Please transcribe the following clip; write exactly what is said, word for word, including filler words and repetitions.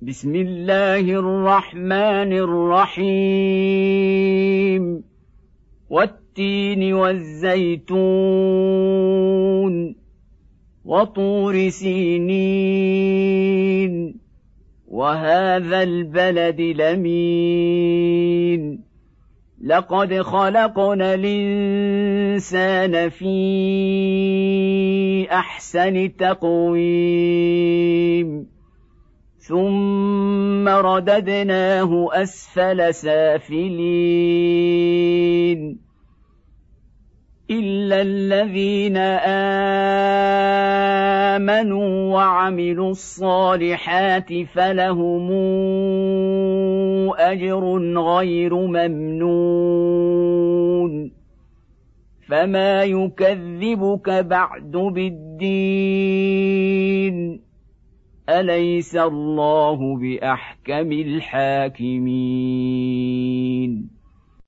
بسم الله الرحمن الرحيم والتين والزيتون وطور سينين وهذا البلد الأمين لقد خلقنا الإنسان في أحسن تقويم ثم رددناه أسفل سافلين إلا الذين آمنوا وعملوا الصالحات فلهم أجر غير ممنون فما يكذبك بعد بالدين أليس الله بأحكم الحاكمين